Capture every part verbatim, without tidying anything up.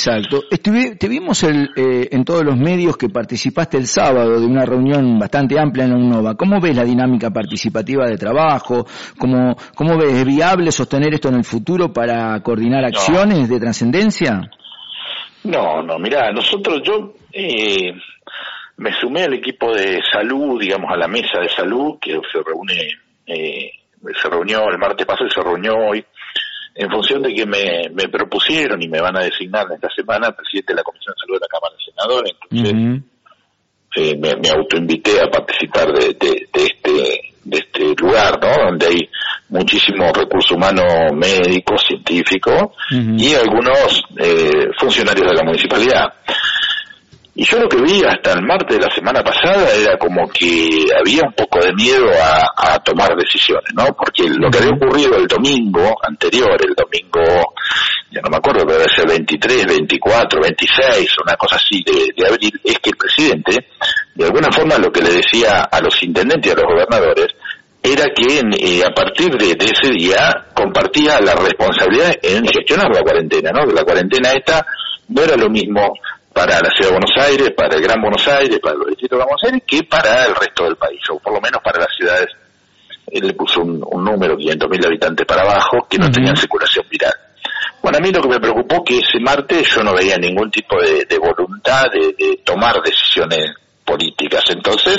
Exacto. Estuvi, te vimos el, eh, en todos los medios que participaste el sábado de una reunión bastante amplia en la UNOVA. ¿Cómo ves la dinámica participativa de trabajo? ¿Cómo, cómo ves? ¿Es viable sostener esto en el futuro para coordinar acciones no. de trascendencia? No, no, mirá, nosotros, yo eh, me sumé al equipo de salud, digamos, a la mesa de salud, que se reúne, eh, se reunió el martes pasado y se reunió hoy, en función de que me, me propusieron y me van a designar esta semana presidente de la Comisión de Salud de la Cámara de Senadores. Entonces, uh-huh. eh, me, me autoinvité a participar de, de, de este de este lugar, ¿no? Donde hay muchísimos recursos humanos médicos, científicos uh-huh. y algunos eh, funcionarios de la municipalidad. Y yo lo que vi hasta el martes de la semana pasada era como que había un poco de miedo a, a tomar decisiones, ¿no? Porque lo que había ocurrido el domingo anterior, el domingo, ya no me acuerdo, pero debe ser veintitrés, veinticuatro, veintiséis, una cosa así de, de abril, es que el presidente, de alguna forma lo que le decía a los intendentes y a los gobernadores, era que eh, a partir de, de ese día compartía la responsabilidad en gestionar la cuarentena, ¿no? Que la cuarentena esta no era lo mismo para la Ciudad de Buenos Aires, para el Gran Buenos Aires, para los distritos de Buenos Aires, que para el resto del país, o por lo menos para las ciudades. Él le puso un, un número, quinientos mil habitantes para abajo, que no uh-huh. tenían circulación viral. Bueno, a mí lo que me preocupó que ese martes yo no veía ningún tipo de, de voluntad de, de tomar decisiones políticas. Entonces,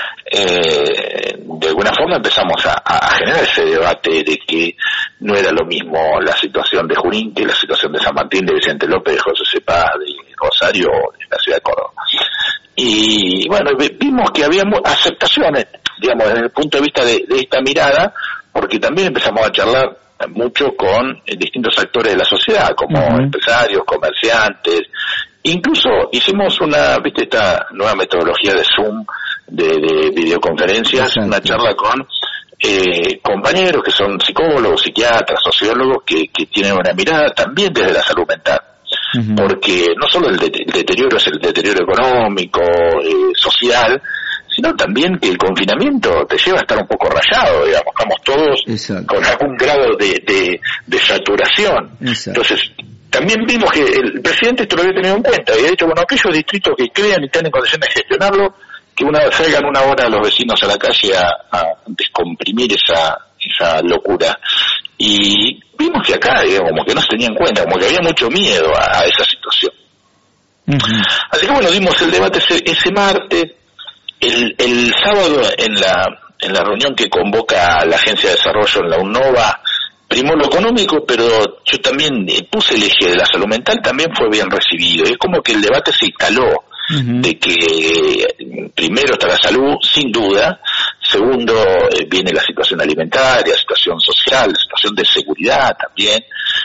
eh, de alguna forma empezamos a, a generar ese debate de que no era lo mismo la situación de Junín que la situación de San Martín, de Vicente López, de José Cepaz, de Rosario, de la ciudad de Córdoba. Y bueno, vimos que había aceptaciones, digamos, desde el punto de vista de, de esta mirada, porque también empezamos a charlar mucho con distintos actores de la sociedad, como uh-huh. empresarios, comerciantes. Incluso hicimos una, viste, esta nueva metodología de Zoom, de, de videoconferencias, exacto. Una charla con eh, compañeros que son psicólogos, psiquiatras, sociólogos, que, que tienen una mirada también desde la salud mental. Uh-huh. Porque no solo el, de, el deterioro es el deterioro económico, eh, social, sino también que el confinamiento te lleva a estar un poco rayado, digamos, estamos todos exacto. Con algún grado de, de, de saturación. Exacto. Entonces, también vimos que el presidente esto lo había tenido en cuenta, y ha dicho, bueno, aquellos distritos que crean y están en condiciones de gestionarlo, que una salgan una hora los vecinos a la calle a, a descomprimir esa esa locura. Y vimos que acá, digamos, como que no se tenía en cuenta, como que había mucho miedo a, a esa situación. Uh-huh. Así que bueno, dimos el debate ese, ese martes. El, el sábado en la en la reunión que convoca la Agencia de Desarrollo en la UNOVA, primó lo económico, pero yo también eh, puse el eje de la salud mental, también fue bien recibido. Es como que el debate se instaló uh-huh. de que eh, primero está la salud, sin duda, segundo eh, viene la situación alimentaria, la situación social, la situación de seguridad también,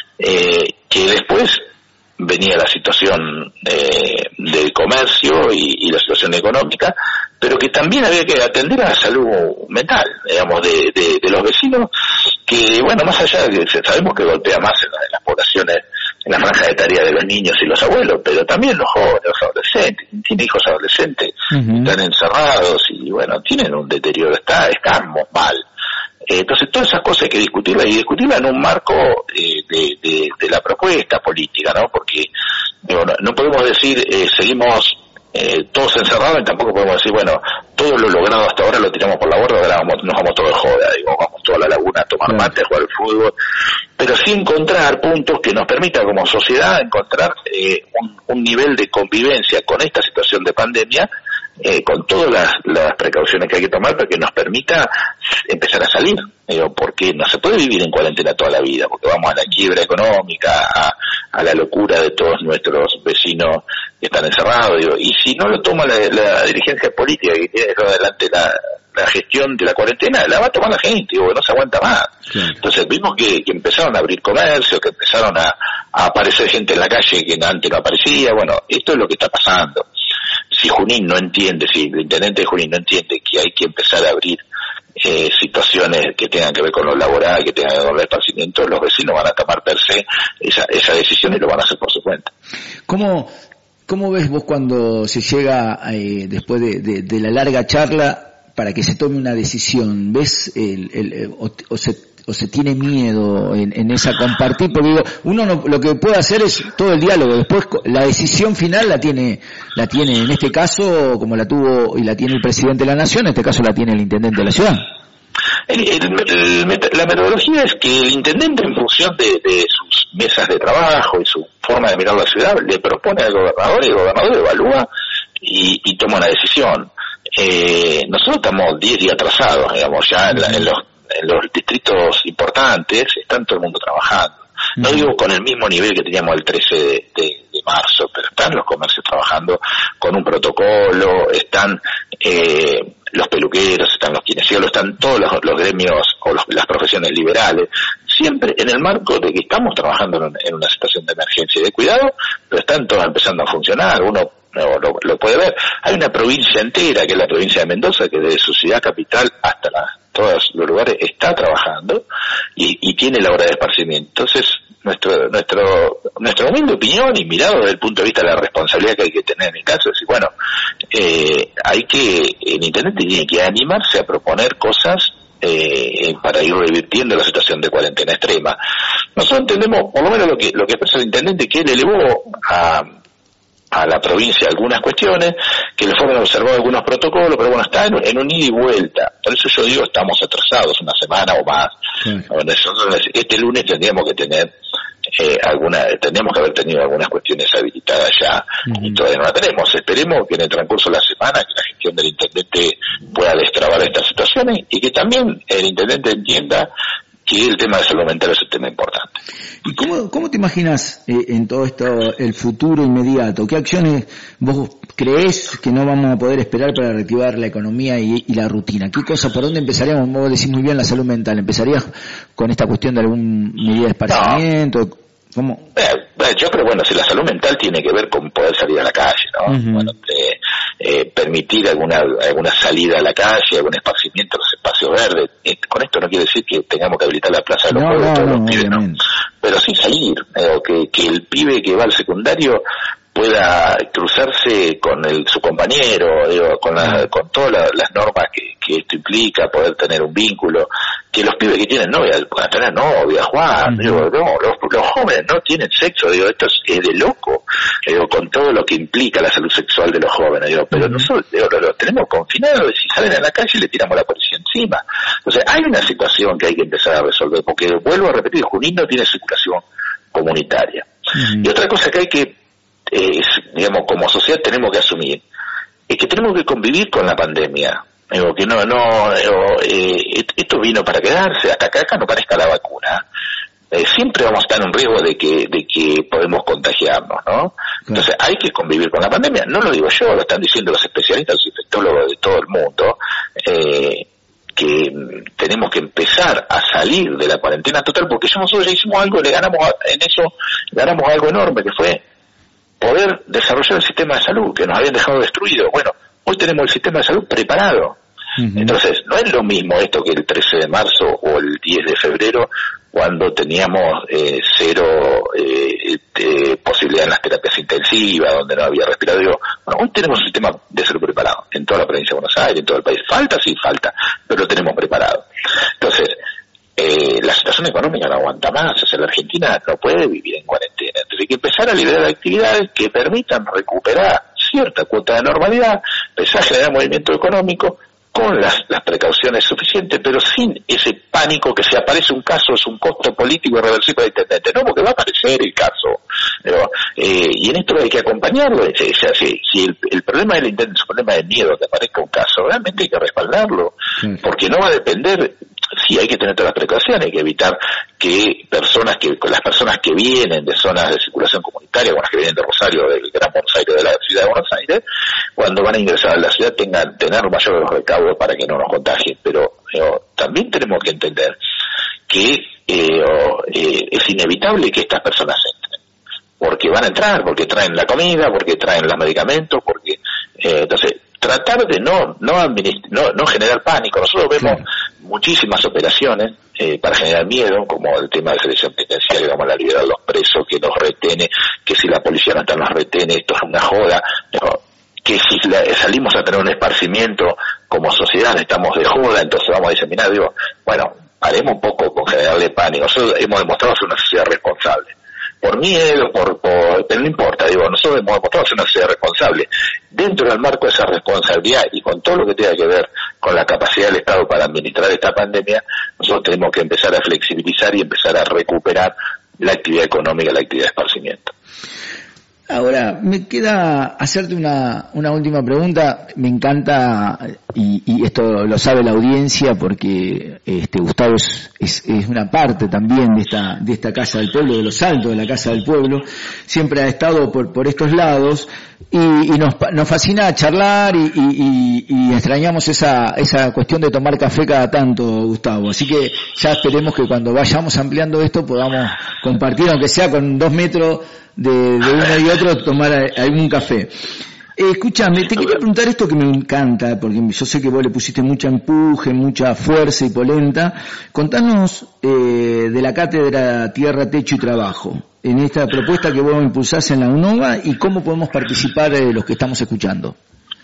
eh, que después venía la situación eh, del comercio y, y la situación económica, pero que también había que atender a la salud mental, digamos, de, de, de los vecinos, que, bueno, más allá de que sabemos que golpea más en, la, en las poblaciones, en la franja de tarea de los niños y los abuelos, pero también los jóvenes, los adolescentes, tienen hijos adolescentes, uh-huh. están encerrados y, bueno, tienen un deterioro, está, están mal. Entonces, todas esas cosas hay que discutirlas, y discutirlas en un marco eh, de, de, de la propuesta política, ¿no? Porque digo, no, no podemos decir, eh, seguimos eh, todos encerrados, y tampoco podemos decir, bueno, todo lo logrado hasta ahora lo tiramos por la borda, ahora vamos, nos vamos todos de joda, digo, vamos toda la laguna a tomar mate, a jugar al fútbol, pero sí encontrar puntos que nos permitan como sociedad encontrar eh, un, un nivel de convivencia con esta situación de pandemia, Eh, con todas las, las precauciones que hay que tomar para que nos permita empezar a salir, digo, porque no se puede vivir en cuarentena toda la vida, porque vamos a la quiebra económica, a, a la locura de todos nuestros vecinos que están encerrados, digo, y si no lo toma la, la dirigencia política que tiene adelante la, la gestión de la cuarentena, la va a tomar la gente, digo, que no se aguanta más. Sí. Entonces vimos que, que empezaron a abrir comercio, que empezaron a, a aparecer gente en la calle que antes no aparecía. Bueno, esto es lo que está pasando. Si Junín no entiende, si el intendente de Junín no entiende que hay que empezar a abrir eh, situaciones que tengan que ver con lo laboral, que tengan que ver con el esparcimiento, los vecinos van a tomar per se esa, esa decisión y lo van a hacer por su cuenta. ¿Cómo, cómo ves vos cuando se llega, eh, después de, de, de la larga charla, para que se tome una decisión? ¿Ves el, el, el o, o se o se tiene miedo en, en esa compartir? Porque digo, uno no, lo que puede hacer es todo el diálogo, después la decisión final la tiene, la tiene en este caso, como la tuvo y la tiene el presidente de la nación, en este caso la tiene el intendente de la ciudad. El, el, el, la metodología es que el intendente, en función de, de sus mesas de trabajo y su forma de mirar la ciudad, le propone al gobernador y el gobernador evalúa y, y toma una decisión. Eh, nosotros estamos diez días atrasados, digamos, ya en, la, en los en los distritos importantes están todo el mundo trabajando. No uh-huh. digo con el mismo nivel que teníamos el trece de, de, de marzo, pero están los comercios trabajando con un protocolo, están eh, los peluqueros, están los kinesiólogos, están todos los, los gremios o los, las profesiones liberales, siempre en el marco de que estamos trabajando en, en una situación de emergencia y de cuidado, pero están todos empezando a funcionar. Uno no, lo, lo puede ver. Hay una provincia entera, que es la provincia de Mendoza, que desde su ciudad capital hasta la todos los lugares está trabajando y, y tiene la hora de esparcimiento. Entonces, nuestro nuestro nuestra humilde opinión y mirado desde el punto de vista de la responsabilidad que hay que tener en el caso, es decir, bueno, eh, hay que, el intendente tiene que animarse a proponer cosas eh, para ir revirtiendo la situación de cuarentena extrema. Nosotros entendemos, por lo menos lo que lo que expresa el intendente, que él elevó a a la provincia algunas cuestiones, que le fueron observados algunos protocolos, pero bueno, está en, en un ida y vuelta. Por eso yo digo, estamos atrasados una semana o más. Sí. Nosotros este lunes tendríamos que tener eh, alguna, tendríamos que haber tenido algunas cuestiones habilitadas ya, uh-huh. y todavía no la tenemos. Esperemos que en el transcurso de la semana que la gestión del intendente pueda destrabar estas situaciones y que también el intendente entienda que el tema de salud mental es un tema importante. ¿Y cómo, cómo te imaginas eh, en todo esto el futuro inmediato? ¿Qué acciones vos creés que no vamos a poder esperar para reactivar la economía y, y la rutina? ¿Qué cosa, por dónde empezaríamos? Vos decís muy bien la salud mental. ¿Empezarías con esta cuestión de algún medida de esparcimiento? No. ¿Cómo? Eh, yo creo, bueno, si la salud mental tiene que ver con poder salir a la calle, ¿no? Uh-huh. Bueno, eh, eh, permitir alguna alguna salida a la calle, algún esparcimiento en los espacios verdes. Eh, con esto no quiere decir que tengamos que habilitar la plaza de los no, pueblos, no, todos no, los pibes, ¿no? Pero sí salir, eh, o que, que el pibe que va al secundario pueda cruzarse con el, su compañero, digo, con, la, con todas la, las normas que, que esto implica, poder tener un vínculo, que los pibes que tienen novia puedan tener novia, jugar, uh-huh. digo, no, los, los jóvenes no tienen sexo, digo, esto es, es de loco, digo, con todo lo que implica la salud sexual de los jóvenes, digo, pero uh-huh. nosotros digo, los lo tenemos confinados y si salen a la calle le tiramos la policía encima. Entonces hay una situación que hay que empezar a resolver, porque vuelvo a repetir, Junín no tiene circulación comunitaria. Uh-huh. Y otra cosa que hay que Eh, digamos, como sociedad tenemos que asumir, es que tenemos que convivir con la pandemia. Digo, que no, no, digo, eh, esto vino para quedarse, hasta que acá no parezca la vacuna. Eh, siempre vamos a estar en un riesgo de que, de que podemos contagiarnos, ¿no? Entonces hay que convivir con la pandemia. No lo digo yo, lo están diciendo los especialistas, los infectólogos de todo el mundo, eh, que tenemos que empezar a salir de la cuarentena total, porque nosotros ya hicimos algo, le ganamos a, en eso, ganamos algo enorme, que fue poder desarrollar el sistema de salud que nos habían dejado destruido. Bueno, hoy tenemos el sistema de salud preparado. Uh-huh. Entonces, no es lo mismo esto que el trece de marzo o el diez de febrero, cuando teníamos eh, cero eh, eh, posibilidad en las terapias intensivas, donde no había respirador. Bueno, hoy tenemos un sistema de salud preparado en toda la provincia de Buenos Aires, en todo el país. Falta, sí, falta, pero lo tenemos preparado. Entonces, Eh, la situación económica no aguanta más, o sea, la Argentina no puede vivir en cuarentena, entonces hay que empezar a liberar actividades que permitan recuperar cierta cuota de normalidad, empezar a generar movimiento económico con las, las precauciones suficientes, pero sin ese pánico que si aparece un caso es un costo político irreversible del intendente, no, porque va a aparecer el caso, pero, eh, y en esto hay que acompañarlo, o sea, si, si el, el problema del intendente es un problema de miedo que aparezca un caso, realmente hay que respaldarlo, sí. Porque no va a depender. Sí, hay que tener todas las precauciones, hay que evitar que personas que, las personas que vienen de zonas de circulación comunitaria, como las que vienen de Rosario, del Gran Buenos Aires, de la ciudad de Buenos Aires, cuando van a ingresar a la ciudad tengan, tener mayores recaudos para que no nos contagien, pero eh, también tenemos que entender que eh, oh, eh, es inevitable que estas personas entren, porque van a entrar, porque traen la comida, porque traen los medicamentos, porque, eh, entonces, tratar de no no, administ- no no generar pánico. Nosotros vemos claro. muchísimas operaciones eh, para generar miedo, como el tema de selección penitenciaria, como la libertad de los presos, que nos retene, que si la policía no está nos retene, esto es una joda, pero que si la, salimos a tener un esparcimiento como sociedad estamos de joda, entonces vamos a diseminar, digo, bueno, haremos un poco con generarle pánico. Nosotros hemos demostrado ser una sociedad responsable. Por miedo, por, por, pero no importa, digo, nosotros hemos demostrado ser una sociedad responsable. Dentro del marco de esa responsabilidad y con todo lo que tenga que ver con la capacidad del Estado para administrar esta pandemia, nosotros tenemos que empezar a flexibilizar y empezar a recuperar la actividad económica, la actividad de esparcimiento. Ahora, me queda hacerte una, una última pregunta. Me encanta, y, y esto lo sabe la audiencia, porque este Gustavo es, es, es una parte también de esta, de esta Casa del Pueblo, de los altos de la Casa del Pueblo. Siempre ha estado por, por estos lados, y, y nos, nos fascina charlar, y, y, y extrañamos esa, esa cuestión de tomar café cada tanto, Gustavo. Así que ya esperemos que cuando vayamos ampliando esto podamos compartir, aunque sea con dos metros de, de uno y otro, tomar algún café. Eh, escúchame, te quería preguntar esto que me encanta, porque yo sé que vos le pusiste mucha empuje, mucha fuerza y polenta. Contanos eh, de la cátedra Tierra, Techo y Trabajo, en esta propuesta que vos impulsás en la UNOVA, y cómo podemos participar eh, los que estamos escuchando.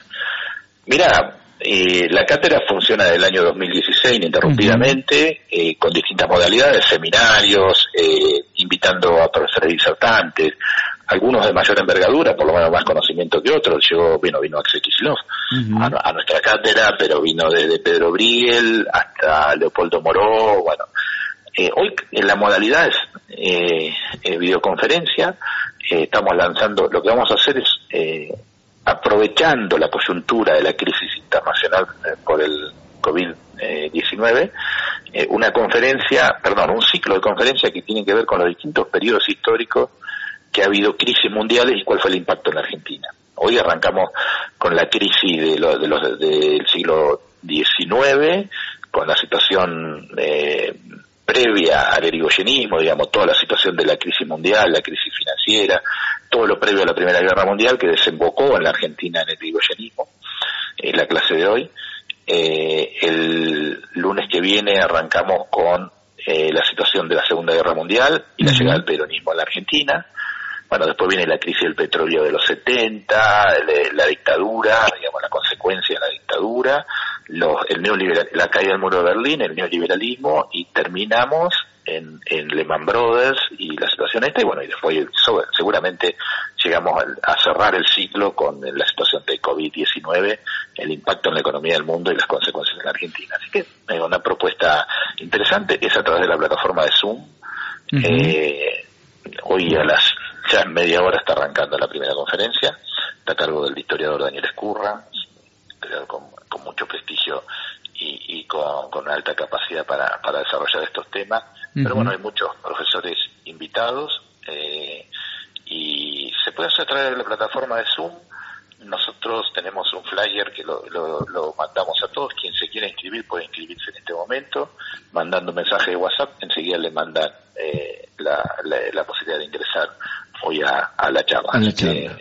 Mirá, eh, la cátedra funciona desde el año dos mil dieciséis ininterrumpidamente, uh-huh. eh, con distintas modalidades, seminarios, eh, invitando a profesores disertantes, algunos de mayor envergadura, por lo menos más conocimiento que otros. Yo, bueno, vino Axel Kicillof uh-huh. a, a nuestra cátedra, pero vino desde Pedro Briel hasta Leopoldo Moró. Bueno, eh, hoy en la modalidad es eh, eh, videoconferencia. Eh, estamos lanzando, lo que vamos a hacer es, eh, aprovechando la coyuntura de la crisis internacional eh, por el COVID diecinueve, eh, una conferencia, perdón, un ciclo de conferencias que tienen que ver con los distintos periodos históricos que ha habido crisis mundiales y cuál fue el impacto en la Argentina. Hoy arrancamos con la crisis de lo, de los, del siglo diecinueve, con la situación eh, previa al erigoyenismo, digamos, toda la situación de la crisis mundial, la crisis financiera, todo lo previo a la Primera Guerra Mundial que desembocó en la Argentina en el erigoyenismo, en la clase de hoy. Eh, el lunes que viene arrancamos con eh, la situación de la Segunda Guerra Mundial y la uh-huh. llegada del peronismo a la Argentina. Bueno, después viene la crisis del petróleo de los setenta, la, la dictadura, digamos, la consecuencia de la dictadura, los, el neoliberal, la caída del muro de Berlín, el neoliberalismo, y terminamos en, en Lehman Brothers y la situación esta, y bueno, y después seguramente llegamos a, a cerrar el ciclo con la situación de COVID diecinueve, el impacto en la economía del mundo y las consecuencias en la Argentina. Así que es una propuesta interesante, es a través de la plataforma de Zoom. Uh-huh. Eh, hoy a las ya en media hora está arrancando la primera conferencia, está a cargo del historiador Daniel Escurra, con, con mucho prestigio y, y con, con una alta capacidad para, para desarrollar estos temas. Uh-huh. Pero bueno, hay muchos profesores invitados, eh, y se puede hacer a través de la plataforma de Zoom. Nosotros tenemos un flyer que lo, lo, lo mandamos a todos. Quien se quiera inscribir puede inscribirse en este momento, mandando un mensaje de WhatsApp, enseguida le mandan eh, la, la, la posibilidad de ingresar hoy a, a la charla. A la charla. Eh,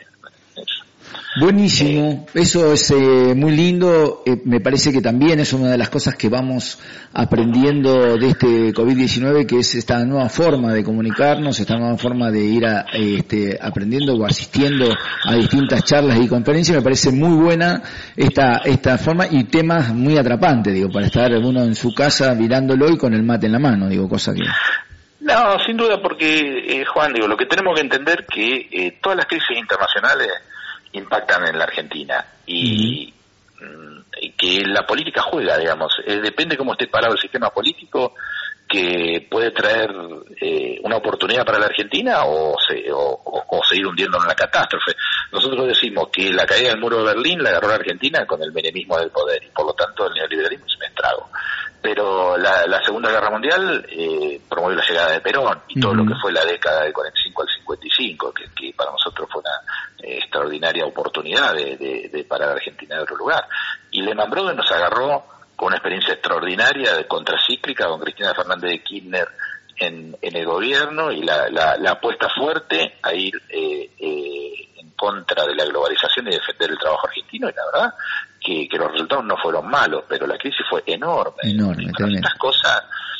Buenísimo, eh, eso es eh, muy lindo. Eh, me parece que también es una de las cosas que vamos aprendiendo de este COVID diecinueve, que es esta nueva forma de comunicarnos, esta nueva forma de ir a, este, aprendiendo o asistiendo a distintas charlas y conferencias. Me parece muy buena esta esta forma y temas muy atrapantes, digo, para estar uno en su casa mirándolo y con el mate en la mano, digo, cosa que... No, sin duda, porque, eh, Juan, digo, lo que tenemos que entender que eh, todas las crisis internacionales impactan en la Argentina y, uh-huh. y que la política juega, digamos, eh, depende cómo esté parado el sistema político, que puede traer eh, una oportunidad para la Argentina o, se, o, o, o seguir hundiendo en la catástrofe. Nosotros decimos que la caída del muro de Berlín la agarró la Argentina con el menemismo del poder y por lo tanto el neoliberalismo es un estrago. Pero la, la Segunda Guerra Mundial eh, promovió la llegada de Perón y todo uh-huh. lo que fue la década del cuarenta y cinco al cincuenta y cinco, que, que para nosotros fue una eh, extraordinaria oportunidad de, de, de parar a Argentina en otro lugar. Y Lehman Brothers nos agarró con una experiencia extraordinaria de contracíclica con Cristina Fernández de Kirchner en, en el gobierno y la, la, la apuesta fuerte a ir eh, eh, en contra de la globalización y defender el trabajo argentino, y la verdad que, que los resultados no fueron malos, pero la crisis fue enorme. Enorme, y estas cosas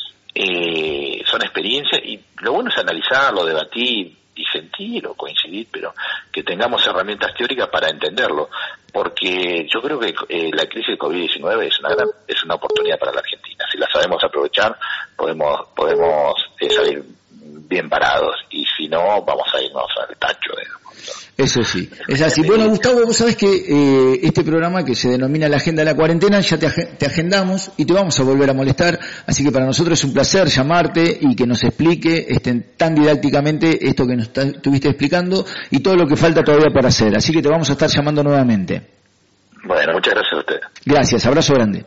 eh, son experiencias y lo bueno es analizarlo, debatir, disentir o coincidir, pero que tengamos herramientas teóricas para entenderlo. porque yo creo que eh, la crisis del covid diecinueve es una gran, es una oportunidad para la Argentina. Si la sabemos aprovechar, podemos podemos eh, salir bien parados, y si no, vamos a irnos al tacho, digamos. Eso sí, es así. Bueno, Gustavo, vos sabés que eh, este programa que se denomina La Agenda de la Cuarentena, ya te, ag- te agendamos y te vamos a volver a molestar, así que para nosotros es un placer llamarte y que nos explique este, tan didácticamente esto que nos ta- estuviste explicando y todo lo que falta todavía por hacer, así que te vamos a estar llamando nuevamente. Bueno, muchas gracias a usted. Gracias, abrazo grande.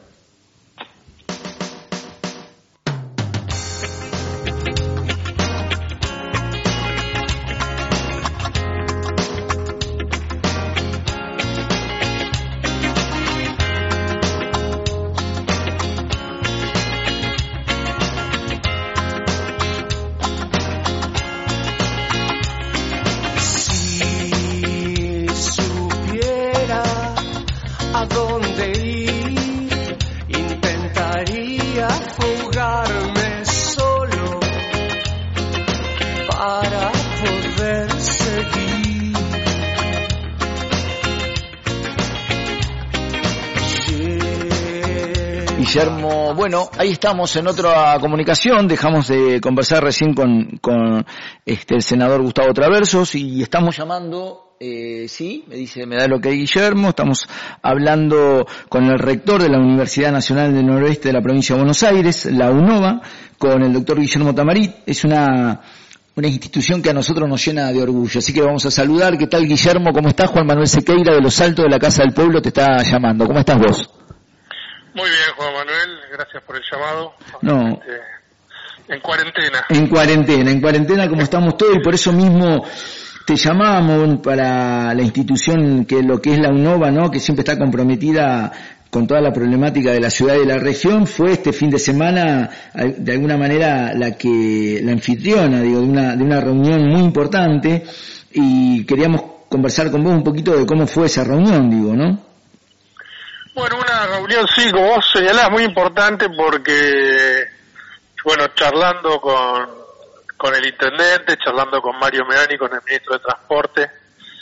Guillermo, bueno, ahí estamos en otra comunicación, dejamos de conversar recién con, con este, el senador Gustavo Traversos y estamos llamando, eh, sí, me dice, me da lo que hay Guillermo, estamos hablando con el rector de la Universidad Nacional del Noroeste de la provincia de Buenos Aires, la UNOVA, con el doctor Guillermo Tamarit. Es una una institución que a nosotros nos llena de orgullo, así que vamos a saludar. ¿Qué tal, Guillermo? ¿Cómo estás? Juan Manuel Sequeira de Los Altos de la Casa del Pueblo te está llamando. ¿Cómo estás vos? Muy bien, Juan Manuel, gracias por el llamado. No. Este, en cuarentena. En cuarentena, en cuarentena como estamos todos, y por eso mismo te llamamos para la institución que lo que es la UNOVA, ¿no? Que siempre está comprometida con toda la problemática de la ciudad y de la región. Fue este fin de semana de alguna manera la que la anfitriona, digo, de una de una reunión muy importante, y queríamos conversar con vos un poquito de cómo fue esa reunión, digo, ¿no? Bueno, una reunión, sí, como vos señalás, muy importante porque, bueno, charlando con, con el intendente, charlando con Mario Meani, con el ministro de Transporte,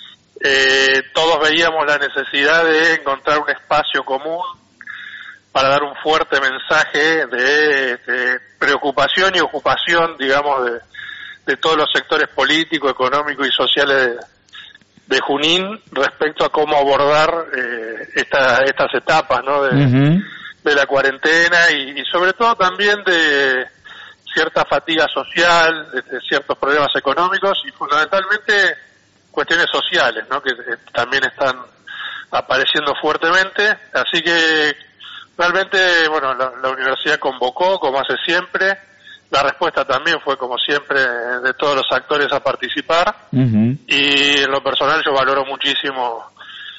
eh, todos veíamos la necesidad de encontrar un espacio común para dar un fuerte mensaje de, de preocupación y ocupación, digamos, de, de todos los sectores políticos, económicos y sociales de, de Junín respecto a cómo abordar eh, esta, estas etapas, ¿no? De, uh-huh. de la cuarentena y, y sobre todo también de cierta fatiga social, de, de ciertos problemas económicos y fundamentalmente cuestiones sociales, ¿no? Que eh, también están apareciendo fuertemente. Así que realmente, bueno, la, la universidad convocó, como hace siempre. La respuesta también fue, como siempre, de todos los actores a participar. Uh-huh. Y en lo personal yo valoro muchísimo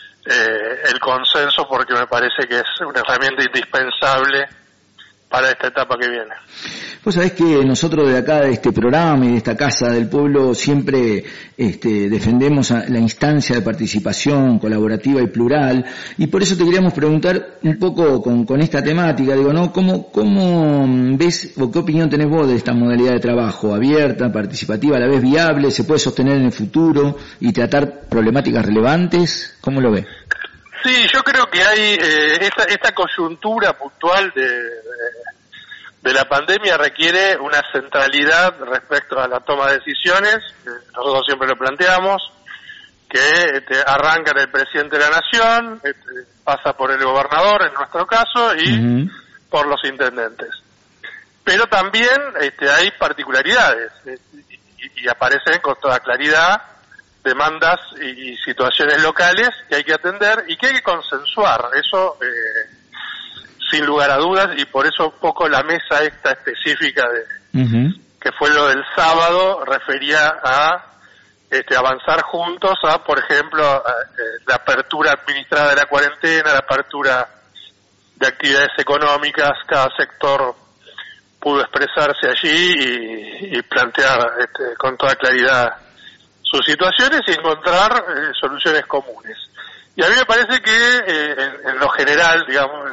eh, el consenso porque me parece que es una herramienta indispensable para esta etapa que viene. Vos sabés que nosotros de acá, de este programa y de esta Casa del Pueblo, siempre este, defendemos a la instancia de participación colaborativa y plural, y por eso te queríamos preguntar un poco con, con esta temática, digo, ¿no? ¿Cómo, cómo ves o qué opinión tenés vos de esta modalidad de trabajo? ¿Abierta, participativa, a la vez viable? ¿Se puede sostener en el futuro y tratar problemáticas relevantes? ¿Cómo lo ves? Sí, yo creo que hay eh, esta, esta coyuntura puntual de, de, de la pandemia requiere una centralidad respecto a la toma de decisiones. Eh, nosotros siempre lo planteamos, que este, arranca en el presidente de la Nación, este, pasa por el gobernador en nuestro caso y uh-huh. por los intendentes. Pero también este, hay particularidades eh, y, y aparecen con toda claridad demandas y, y situaciones locales que hay que atender y que hay que consensuar, eso eh, sin lugar a dudas, y por eso un poco la mesa esta específica de uh-huh. que fue lo del sábado refería a este, avanzar juntos a, por ejemplo, a, a, la apertura administrada de la cuarentena, la apertura de actividades económicas. Cada sector pudo expresarse allí y, y plantear este, con toda claridad sus situaciones y encontrar eh, soluciones comunes. Y a mí me parece que eh, en, en lo general, digamos,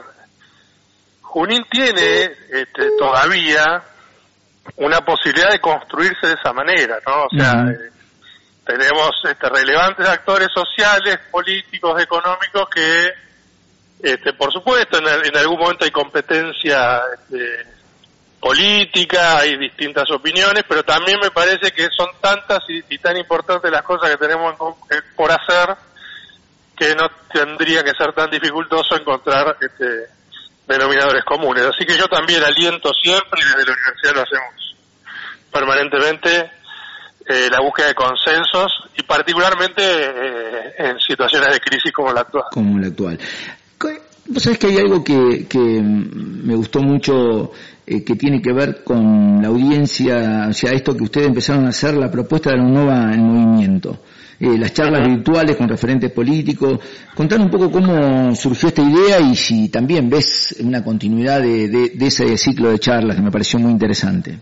Junín tiene este, todavía una posibilidad de construirse de esa manera, ¿no? O sea, uh-huh. eh, tenemos este, relevantes actores sociales, políticos, económicos que, este, por supuesto, en, en algún momento hay competencia este, política, hay distintas opiniones, pero también me parece que son tantas y, y tan importantes las cosas que tenemos en, por hacer que no tendría que ser tan dificultoso encontrar este, denominadores comunes. Así que yo también aliento siempre, y desde la universidad lo hacemos permanentemente, eh, la búsqueda de consensos y particularmente eh, en situaciones de crisis como la actual. Como la actual. Vos sabés que hay algo que, que me gustó mucho, eh, que tiene que ver con la audiencia, o sea, esto que ustedes empezaron a hacer, la propuesta de la UNOVA en movimiento. Eh, las charlas uh-huh. virtuales con referentes políticos. Contar un poco cómo surgió esta idea y si también ves una continuidad de, de, de ese ciclo de charlas que me pareció muy interesante.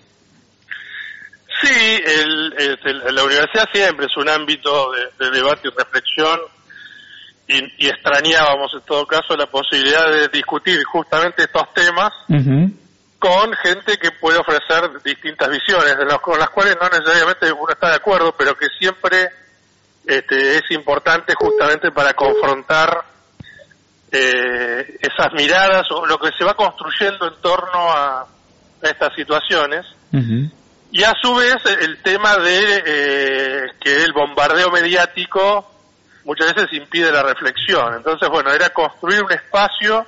Sí, el, el, la universidad siempre es un ámbito de, de debate y reflexión y, y extrañábamos en todo caso la posibilidad de discutir justamente estos temas uh-huh. con gente que puede ofrecer distintas visiones, de los, con las cuales no necesariamente uno está de acuerdo, pero que siempre Este, es importante justamente para confrontar eh, esas miradas o lo que se va construyendo en torno a, a estas situaciones uh-huh. y a su vez el tema de eh, que el bombardeo mediático muchas veces impide la reflexión. Entonces, bueno, era construir un espacio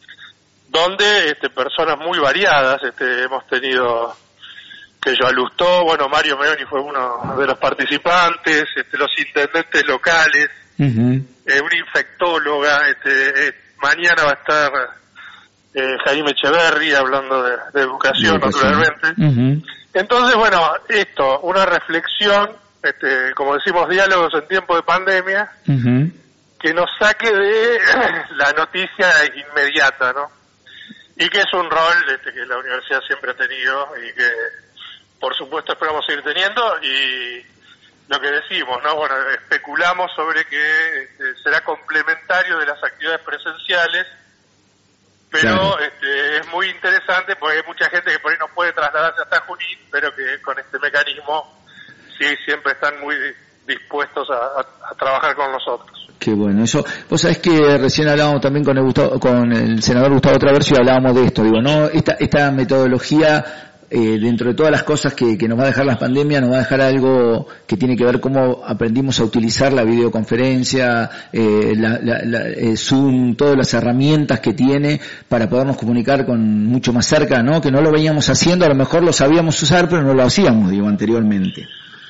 donde este, personas muy variadas, este, hemos tenido que yo alustó, bueno, Mario Meoni fue uno de los participantes, este, los intendentes locales, uh-huh. eh, una infectóloga, este, eh, mañana va a estar eh, Jaime Echeverri hablando de, de educación, de educación, naturalmente. Uh-huh. Entonces, bueno, esto, una reflexión, este, como decimos, diálogos en tiempo de pandemia, uh-huh. que nos saque de la noticia inmediata, ¿no? Y que es un rol este, que la universidad siempre ha tenido y que por supuesto esperamos seguir teniendo, y lo que decimos, ¿no? Bueno, especulamos sobre que este, será complementario de las actividades presenciales, pero claro. este, es muy interesante porque hay mucha gente que por ahí no puede trasladarse hasta Junín, pero que con este mecanismo sí siempre están muy dispuestos a, a, a trabajar con nosotros. Qué bueno, eso, vos sabés que recién hablábamos también con el, Gustavo, con el senador Gustavo Traverso y hablábamos de esto, digo, ¿no? Esta, esta metodología, Eh, dentro de todas las cosas que, que nos va a dejar la pandemia, nos va a dejar algo que tiene que ver cómo aprendimos a utilizar la videoconferencia, eh, la, la, la, eh, Zoom, todas las herramientas que tiene para podernos comunicar con mucho más cerca, ¿no? Que no lo veníamos haciendo, a lo mejor lo sabíamos usar, pero no lo hacíamos, digo, anteriormente.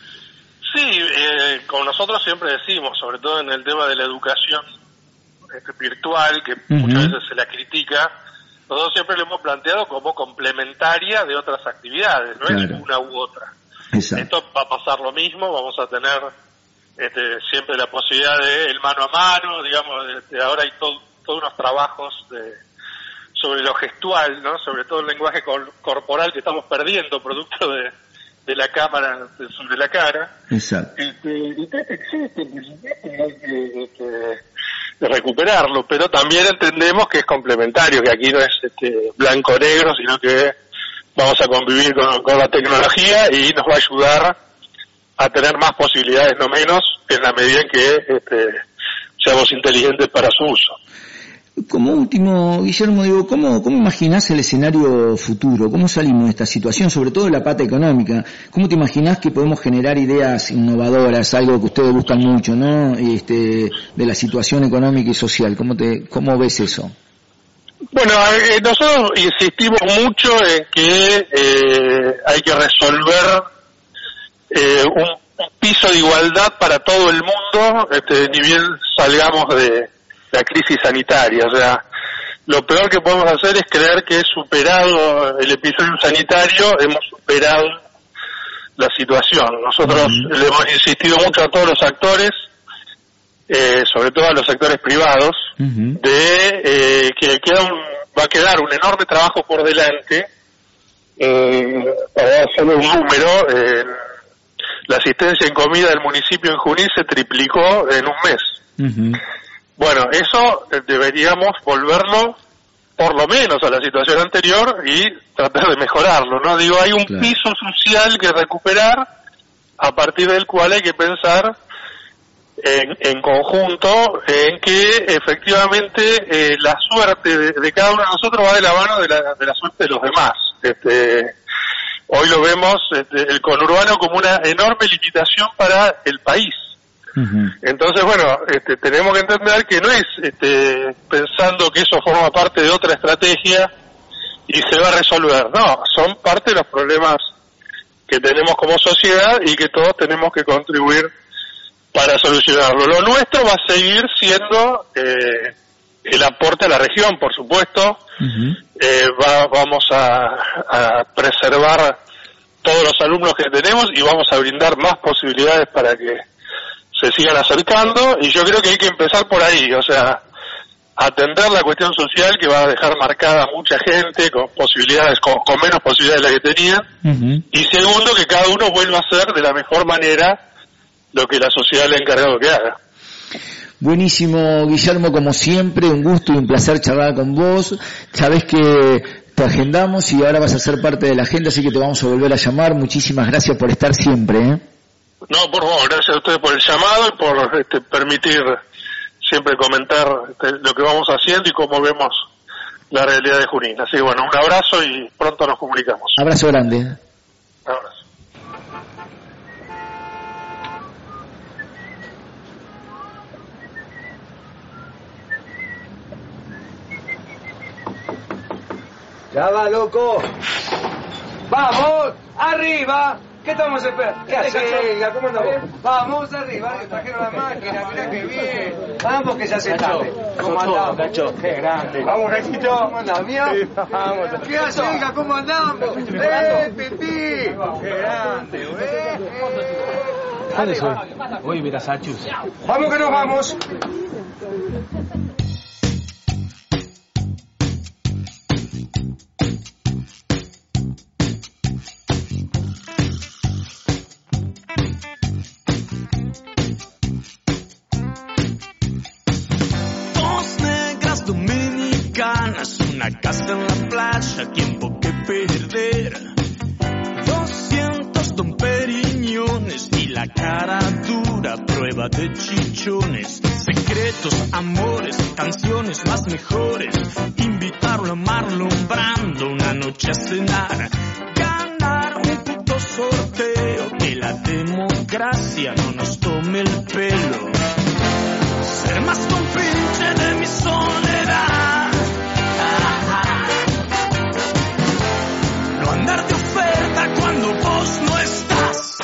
Sí, eh, como nosotros siempre decimos, sobre todo en el tema de la educación este, virtual, que uh-huh. muchas veces se la critica, nosotros siempre lo hemos planteado como complementaria de otras actividades, no claro. es una u otra. Exacto. Esto va a pasar lo mismo, vamos a tener este, siempre la posibilidad de el mano a mano, digamos, este, ahora hay todo, todos unos trabajos de, sobre lo gestual, ¿no? Sobre todo el lenguaje col- corporal que estamos perdiendo producto de, de la cámara de, sobre la cara. Exacto. Este, y que existe, por supuesto, hay que este, de recuperarlo, pero también entendemos que es complementario, que aquí no es este, blanco-negro, sino que vamos a convivir con, con la tecnología y nos va a ayudar a tener más posibilidades, no menos, en la medida en que este, seamos inteligentes para su uso. Como último, Guillermo, digo, ¿cómo, cómo imaginás el escenario futuro? ¿Cómo salimos de esta situación, sobre todo de la pata económica? ¿Cómo te imaginás que podemos generar ideas innovadoras, algo que ustedes buscan mucho, ¿no? Este, de la situación económica y social. ¿Cómo te, cómo ves eso? Bueno, eh, nosotros insistimos mucho en que eh, hay que resolver eh, un, un piso de igualdad para todo el mundo, este, ni bien salgamos de la crisis sanitaria. O sea, lo peor que podemos hacer es creer que superado el episodio sanitario hemos superado la situación. Nosotros uh-huh. le hemos insistido mucho a todos los actores, eh, sobre todo a los sectores privados, uh-huh. de eh, que queda un, va a quedar un enorme trabajo por delante. Eh, para hacer un número, eh, la asistencia en comida del municipio en Junín se triplicó en un mes. Uh-huh. Bueno, eso deberíamos volverlo por lo menos a la situación anterior y tratar de mejorarlo, ¿no? Digo, hay un claro. piso social que recuperar a partir del cual hay que pensar en, en conjunto en que efectivamente eh, la suerte de, de cada uno de nosotros va de la mano de la, de la suerte de los demás. Este, hoy lo vemos este, el conurbano como una enorme limitación para el país. Uh-huh. Entonces, bueno, este, tenemos que entender que no es este, pensando que eso forma parte de otra estrategia y se va a resolver. No, son parte de los problemas que tenemos como sociedad y que todos tenemos que contribuir para solucionarlo. Lo nuestro va a seguir siendo eh, el aporte a la región, por supuesto. Uh-huh. Eh, va, vamos a, a preservar todos los alumnos que tenemos y vamos a brindar más posibilidades para que se sigan acercando, y yo creo que hay que empezar por ahí, o sea, atender la cuestión social que va a dejar marcada a mucha gente con posibilidades, con, con menos posibilidades de las que tenía, uh-huh. y segundo, que cada uno vuelva a hacer de la mejor manera lo que la sociedad le ha encargado que haga. Buenísimo, Guillermo, como siempre, un gusto y un placer charlar con vos. Sabés que te agendamos y ahora vas a ser parte de la agenda, así que te vamos a volver a llamar. Muchísimas gracias por estar siempre, ¿eh? No, por favor, gracias a ustedes por el llamado y por este, permitir siempre comentar este, lo que vamos haciendo y cómo vemos la realidad de Junín. Así que bueno, un abrazo y pronto nos comunicamos. Abrazo grande. Un abrazo. Ya va, loco. ¡Vamos! ¡Arriba! ¿Qué estamos esperando? ¿Qué haces? ¿Cómo andamos? Vamos arriba, que trajeron la máquina, mirá que bien. Vamos que ya se tarde. ¿Cómo andamos? Cacho, qué grande. Vamos, Rexito. ¿Cómo andamos, mío? Vamos. ¿Qué haces, hija? ¿Cómo andamos? ¡Eh, Pipí! ¡Qué grande, güey! ¿Dónde soy? Voy a ver a Sachus. Vamos que nos vamos. Una casa en la playa, tiempo que perder. Doscientos Don Periñones y la cara dura, prueba de chichones. Secretos, amores, canciones más mejores. Invitarlo a Marlon Brando una noche a cenar. Ganar un puto sorteo, que la democracia no nos tome el pelo. Ser más compinche de mi soledad. Andar de oferta cuando vos no estás.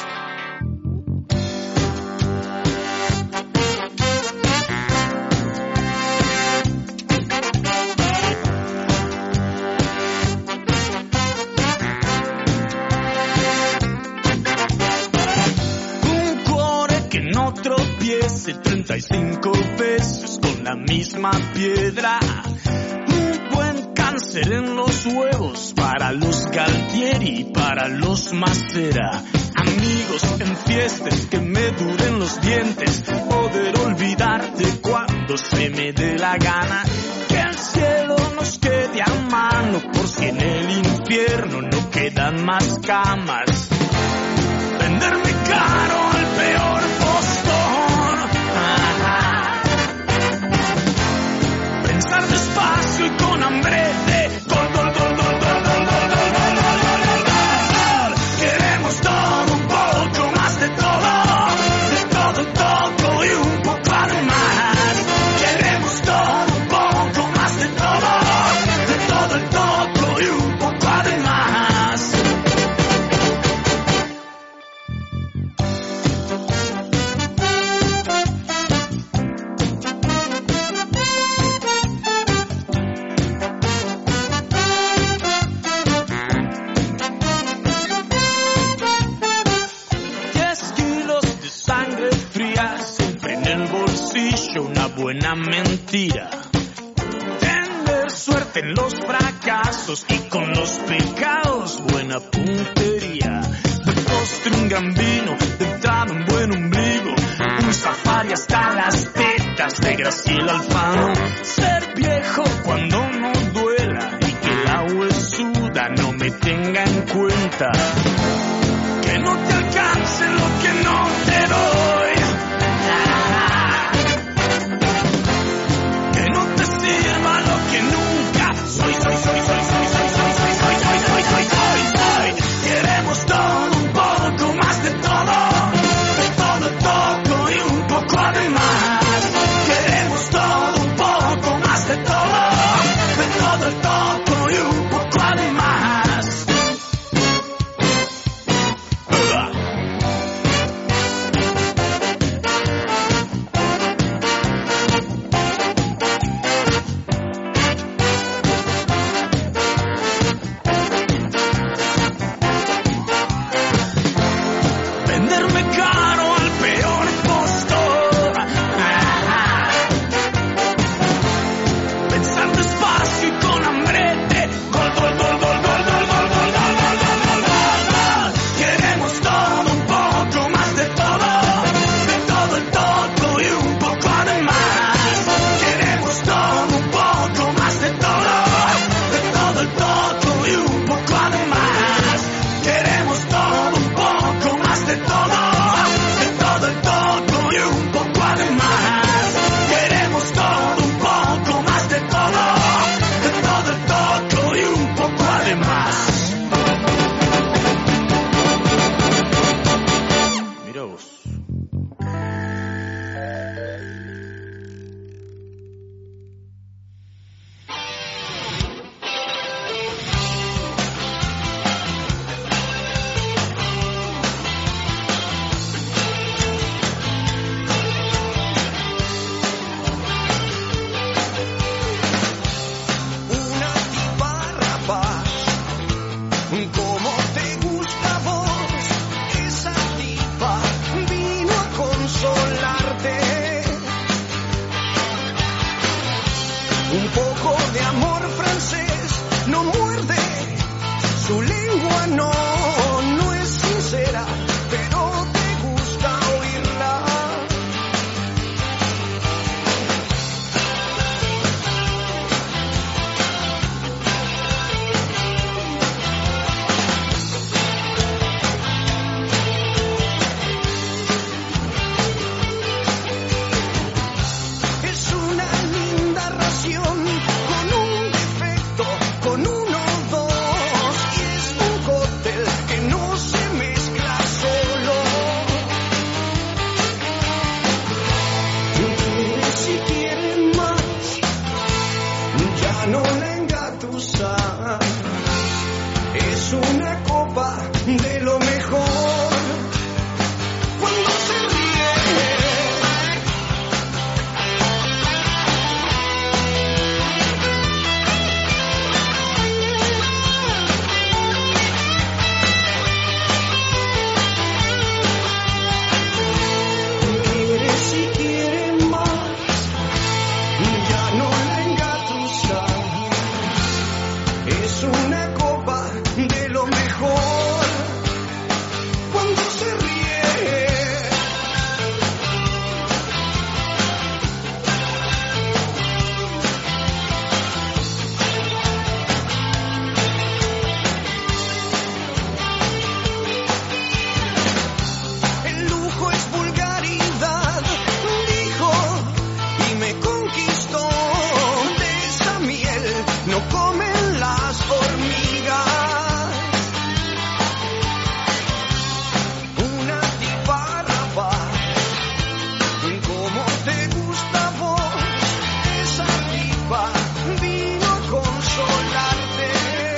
Un cuore que no tropiece treinta y cinco veces con la misma piedra. Cáncer en los huevos para los Galtieri, para los Macera. Amigos en fiestas que me duren los dientes. Poder olvidarte cuando se me dé la gana. Que el cielo nos quede a mano por si en el infierno no quedan más camas. Venderme caro al peor postor. Ajá. Pensar despacio y con hambre de gol, gol, gol, gol, gol, gol, gol, gol, gol, gol, gol, gol. Queremos todo, un poco más de todo, de todo, todo y un poco más. Queremos todo, un poco más de todo, de todo, todo y un poco más. Una buena mentira. Tener suerte en los fracasos y con los pecados buena puntería. De postre un gran vino, de entrada un buen ombligo, un safari hasta las tetas de Graciela Alfano. Ser viejo cuando no duela y que la huesuda no me tenga en cuenta. Que no te alcance lo que Un poco de amor francés no muerde, su lengua no, no es sincera, pero te gusta oírla. Es una linda ración con un defecto, con uno o dos, y es un cóctel que no se mezcla solo. Y si quieren más, ya no la engatusas. Es una copa de lo mejor. Cuando se ríe, quiere si quiere más, ya no la engatusa. Es una copa de lo mejor. Cuando se ríe, el lujo es vulgaridad, dijo, y me conquistó. De esa miel no comen las hormigas. Una tipa rapaz, ¿cómo te gusta a vos? Esa tipa vino a consolarte.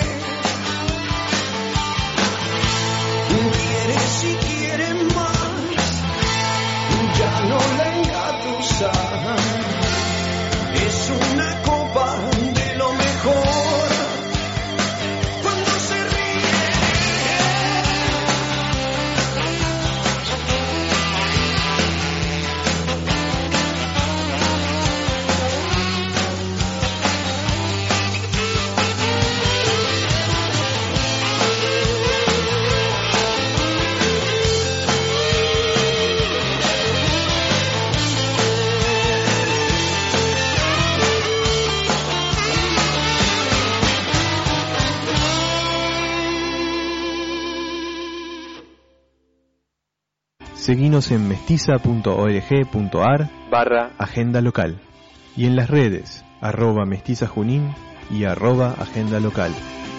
Quiere si quiere más, ya no la engatusa. Es una copa de lo mejor. Cuando se ríe, Seguinos en mestiza punto org punto ar barra agenda local y en las redes arroba mestiza junín y arroba agenda local.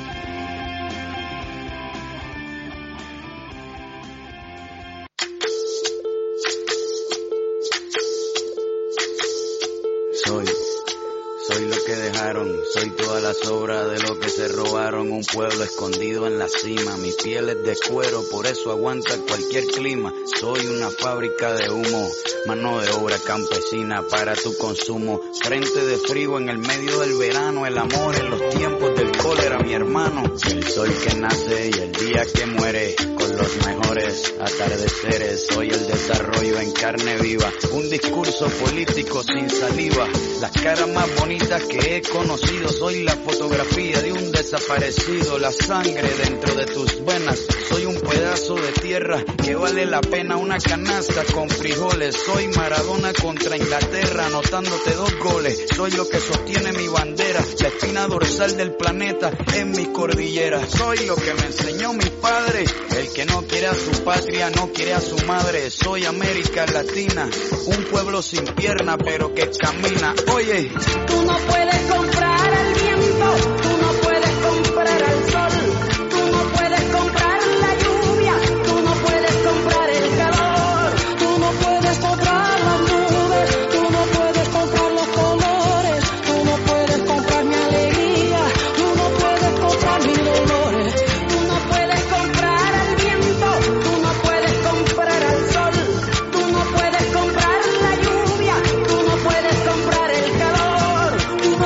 Soy, soy lo que dejaron, soy toda la sobra de lo que se robaron, un pueblo escondido en la cima, mi piel es de cuero, por eso aguanta cualquier clima, soy una fábrica de humo, mano de obra campesina para tu consumo, frente de frío en el medio del verano, el amor en los tiempos del cólera, mi hermano, el sol que nace y el día que muere, con los mejores atardeceres, soy el desarrollo en carne viva, un discurso político sin saliva, las caras más bonitas que he conocido, soy la fotografía de un desaparecido, la sangre dentro de tus venas, soy un pedazo de tierra que vale la pena una canasta con frijoles, soy Maradona contra Inglaterra anotándote dos goles, soy lo que sostiene mi bandera, la espina dorsal del planeta en mi cordillera, soy lo que me enseñó mi padre, el que no quiere a su patria no quiere a su madre, soy América Latina, un pueblo sin pierna pero que camina, oye, tú no puedes comprar al viento, tú no puedes comprar al sol, tú no puedes comprar la lluvia, tú no puedes comprar el calor, tú no puedes comprar las nubes, tú no puedes comprar los colores, tú no puedes comprar mi alegría, tú no puedes comprar mis dolores, tú no puedes comprar al viento, tú no puedes comprar al sol, tú no puedes comprar la lluvia, tú no puedes comprar el calor, tú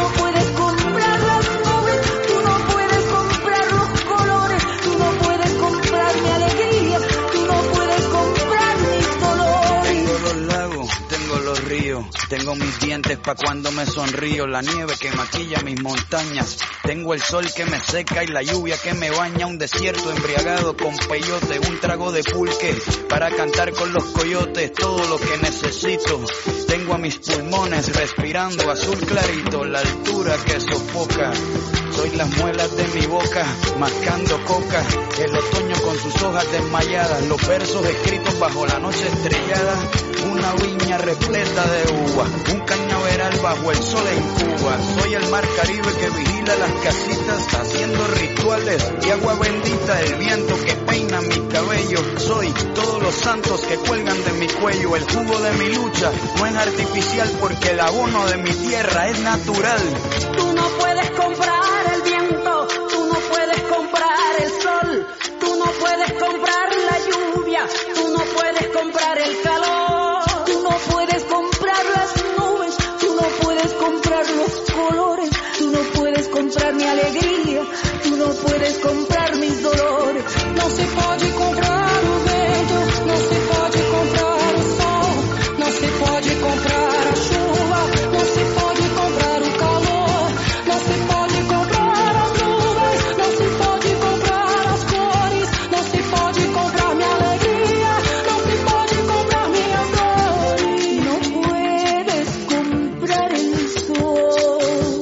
Guardo mis dientes pa' cuando me sonrío, la nieve que maquilla mis montañas. Tengo el sol que me seca y la lluvia que me baña, un desierto embriagado con peyote, un trago de pulque para cantar con los coyotes, todo lo que necesito. Tengo a mis pulmones respirando azul clarito, la altura que sofoca. Soy las muelas de mi boca, mascando coca, el otoño con sus hojas desmayadas, los versos escritos bajo la noche estrellada, una viña repleta de uva, un cañaveral bajo el sol en Cuba. Soy el mar Caribe que vigila las casitas, haciendo rituales y agua bendita, el viento que peina mi cabello. Soy todos los santos que cuelgan de mi cuello, el jugo de mi lucha no es artificial porque el abono de mi tierra es natural. Tú no puedes comprar el viento, tú no puedes comprar el sol, tú no puedes comprar la lluvia, tú no puedes comprar el calor, tú no puedes comprar las nubes, tú no puedes comprar los colores, tú no puedes comprar mi alegría, tú no puedes comprar mis dolores. No se puede comprar o vento, no se puede comprar o sol, no se puede comprar a chuva, no se puede comprar o calor, no se pode comprar as nuvens, não se pode comprar as cores, não se pode comprar minha alegria, não se pode comprar minhas dores. Não puedes comprar el sol,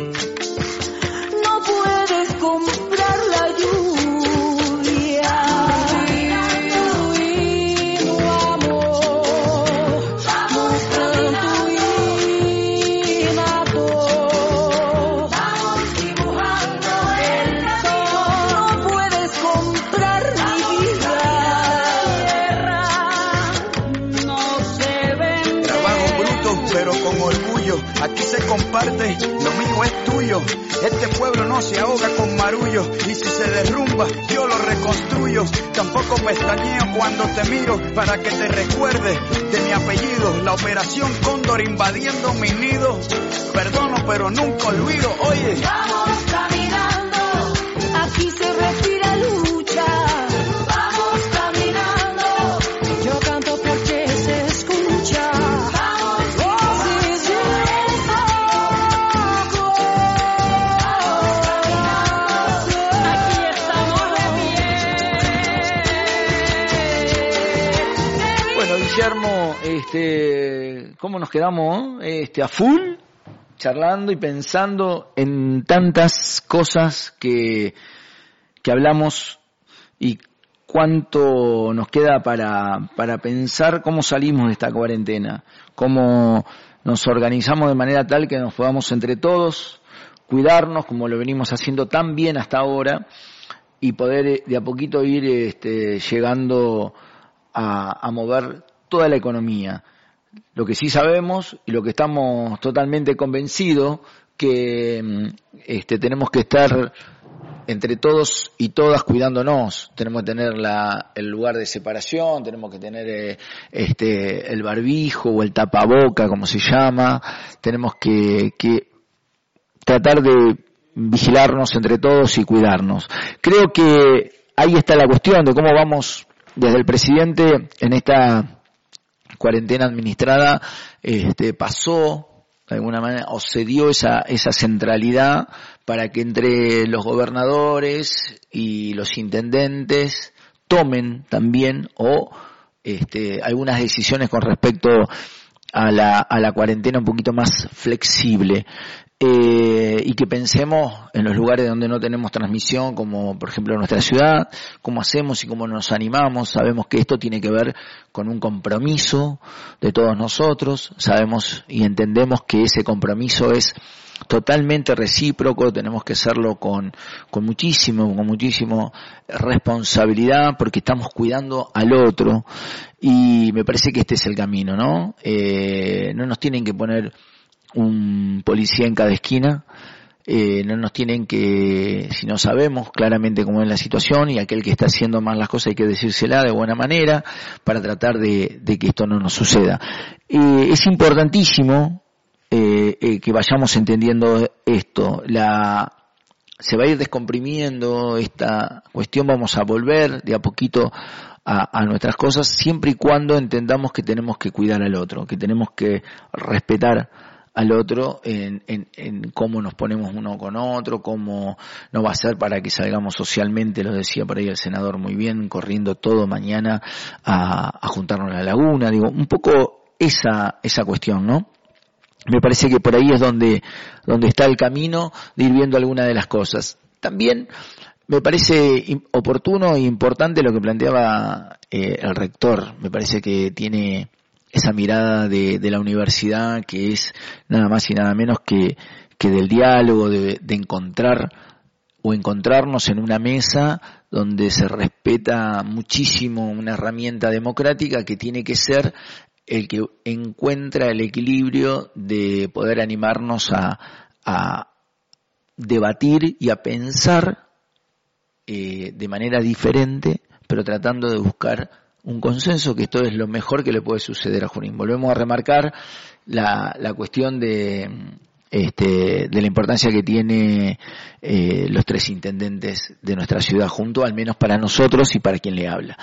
não puedes comprar la lluvia. Y no amor, vamos tanto y na dor. No puedes comprar mi vida, no se vende. Trabajo bruto pero con orgullo, aquí se comparte, lo mío es tuyo. Este pueblo no se ahoga con marullo, y si se derrumba yo lo reconstruyo. Tampoco pestañeo cuando te miro para que te recuerdes de mi apellido. La operación Cóndor invadiendo mi nido, perdono pero nunca olvido. Oye, Vamos caminando, aquí se respira lucha. Vamos caminando, yo canto porque se escucha. Vamos, oh, sí, sí, aquí estamos de pie. Bueno, Guillermo, este, ¿cómo nos quedamos? Este, a full, charlando y pensando en tantas cosas que, que hablamos y cuánto nos queda para, para pensar cómo salimos de esta cuarentena, cómo nos organizamos de manera tal que nos podamos entre todos cuidarnos como lo venimos haciendo tan bien hasta ahora y poder eh, de a poquito ir este, llegando a, a mover toda la economía. Lo que sí sabemos y lo que estamos totalmente convencidos que este, tenemos que estar entre todos y todas cuidándonos. Tenemos que tener la, el lugar de separación, tenemos que tener eh, este, el barbijo o el tapaboca, como se llama. Tenemos que, que tratar de vigilarnos entre todos y cuidarnos. Creo que ahí está la cuestión de cómo vamos desde el presidente en esta cuarentena administrada, este, pasó de alguna manera o se dio esa, esa centralidad para que entre los gobernadores y los intendentes tomen también o este, algunas decisiones con respecto a la, a la cuarentena un poquito más flexible. Eh, y que pensemos en los lugares donde no tenemos transmisión, como por ejemplo en nuestra ciudad, cómo hacemos y cómo nos animamos. Sabemos que esto tiene que ver con un compromiso de todos nosotros, sabemos y entendemos que ese compromiso es totalmente recíproco, tenemos que hacerlo con, con muchísimo, con muchísimo responsabilidad, porque estamos cuidando al otro, y me parece que este es el camino, ¿no? Eh, no nos tienen que poner un policía en cada esquina, eh, no nos tienen que, si no sabemos claramente cómo es la situación y aquel que está haciendo mal las cosas hay que decírsela de buena manera para tratar de, de que esto no nos suceda. Eh, es importantísimo eh, eh, que vayamos entendiendo esto. La, se va a ir descomprimiendo esta cuestión, vamos a volver de a poquito a, a nuestras cosas, siempre y cuando entendamos que tenemos que cuidar al otro, que tenemos que respetar al otro en, en, en cómo nos ponemos uno con otro, cómo no va a ser para que salgamos socialmente, lo decía por ahí el senador muy bien, corriendo todo mañana a, a juntarnos a la laguna, digo, un poco esa, esa cuestión, ¿no? Me parece que por ahí es donde, donde está el camino de ir viendo alguna de las cosas. También me parece oportuno e importante lo que planteaba eh, el rector. Me parece que tiene esa mirada de, de la universidad que es nada más y nada menos que, que del diálogo, de, de encontrar o encontrarnos en una mesa donde se respeta muchísimo una herramienta democrática que tiene que ser el que encuentra el equilibrio de poder animarnos a, a debatir y a pensar eh, de manera diferente, pero tratando de buscar un consenso, que esto es lo mejor que le puede suceder a Junín. Volvemos a remarcar la, la cuestión de, este, de la importancia que tiene eh, los tres intendentes de nuestra ciudad junto, al menos para nosotros y para quien le habla.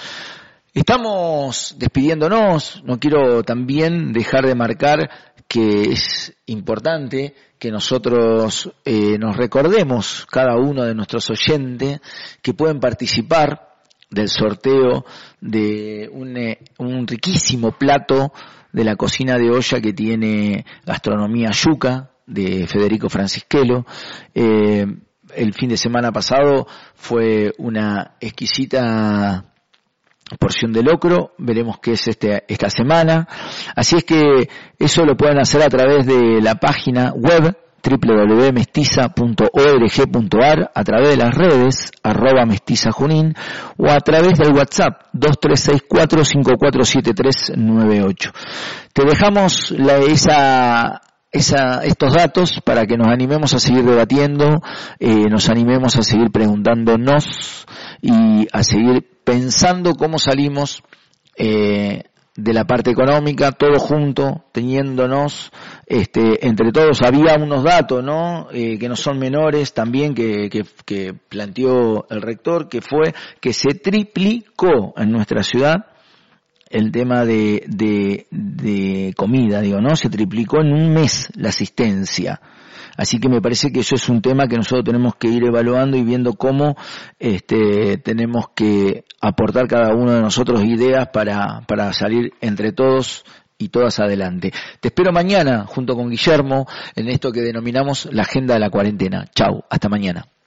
Estamos despidiéndonos, no quiero también dejar de marcar que es importante que nosotros eh, nos recordemos, cada uno de nuestros oyentes, que pueden participar del sorteo de un, eh, un riquísimo plato de la cocina de olla que tiene Gastronomía Yuca, de Federico Francisquelo. Eh, el fin de semana pasado fue una exquisita porción de locro, veremos qué es este, esta semana. Así es que eso lo pueden hacer a través de la página web doble u doble u doble u punto mestiza punto org punto a r, a través de las redes arroba mestiza junín o a través del WhatsApp dos tres seis cuatro cinco cuatro siete tres nueve ocho. Te dejamos la, esa Esa, estos datos para que nos animemos a seguir debatiendo, eh, nos animemos a seguir preguntándonos y a seguir pensando cómo salimos eh, de la parte económica, todo junto, teniéndonos este, entre todos. Había unos datos, ¿no? Eh, que no son menores también que, que, que planteó el rector, que fue que se triplicó en nuestra ciudad el tema de, de, de comida, digo, ¿no? Se triplicó en un mes la asistencia. Así que me parece que eso es un tema que nosotros tenemos que ir evaluando y viendo cómo este, tenemos que aportar cada uno de nosotros ideas para, para salir entre todos y todas adelante. Te espero mañana junto con Guillermo en esto que denominamos la agenda de la cuarentena. Chau, hasta mañana.